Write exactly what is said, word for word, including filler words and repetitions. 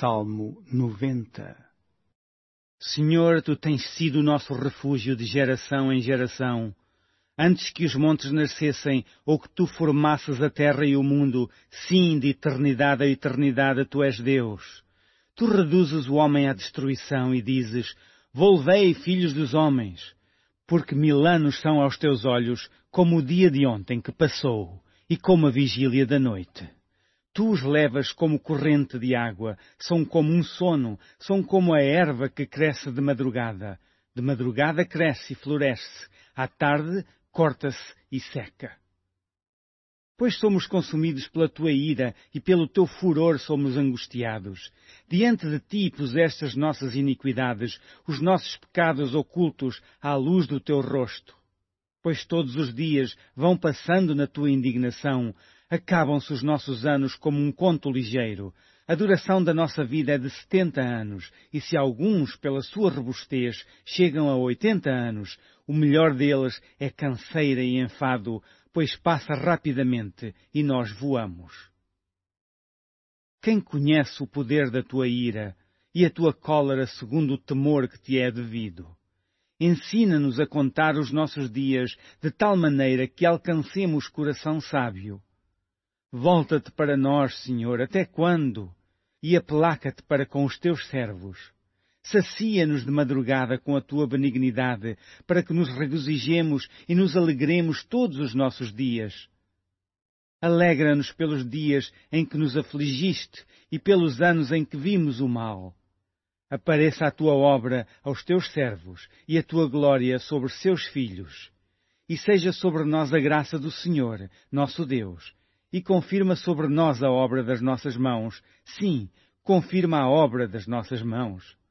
Salmo noventa. Senhor, Tu tens sido o nosso refúgio de geração em geração. Antes que os montes nascessem, ou que Tu formasses a terra e o mundo, sim, de eternidade a eternidade Tu és Deus. Tu reduzes o homem à destruição e dizes, volvei, filhos dos homens. Porque mil anos são aos Teus olhos como o dia de ontem que passou, e como a vigília da noite. Tu os levas como corrente de água, são como um sono, são como a erva que cresce de madrugada. De madrugada cresce e floresce, à tarde corta-se e seca. Pois somos consumidos pela Tua ira e pelo Teu furor somos angustiados. Diante de Ti puseste as nossas iniquidades, os nossos pecados ocultos à luz do Teu rosto. Pois todos os dias vão passando na Tua indignação, acabam-se os nossos anos como um conto ligeiro. A duração da nossa vida é de setenta anos, e se alguns, pela sua robustez, chegam a oitenta anos, o melhor deles é canseira e enfado, pois passa rapidamente e nós voamos. Quem conhece o poder da Tua ira e a Tua cólera segundo o temor que Te é devido? Ensina-nos a contar os nossos dias de tal maneira que alcancemos coração sábio. Volta-te para nós, Senhor, até quando? E aplaca-te para com os Teus servos. Sacia-nos de madrugada com a Tua benignidade, para que nos regozijemos e nos alegremos todos os nossos dias. Alegra-nos pelos dias em que nos afligiste e pelos anos em que vimos o mal. Apareça a Tua obra aos Teus servos e a Tua glória sobre seus filhos. E seja sobre nós a graça do Senhor, nosso Deus, e confirma sobre nós a obra das nossas mãos. Sim, confirma a obra das nossas mãos.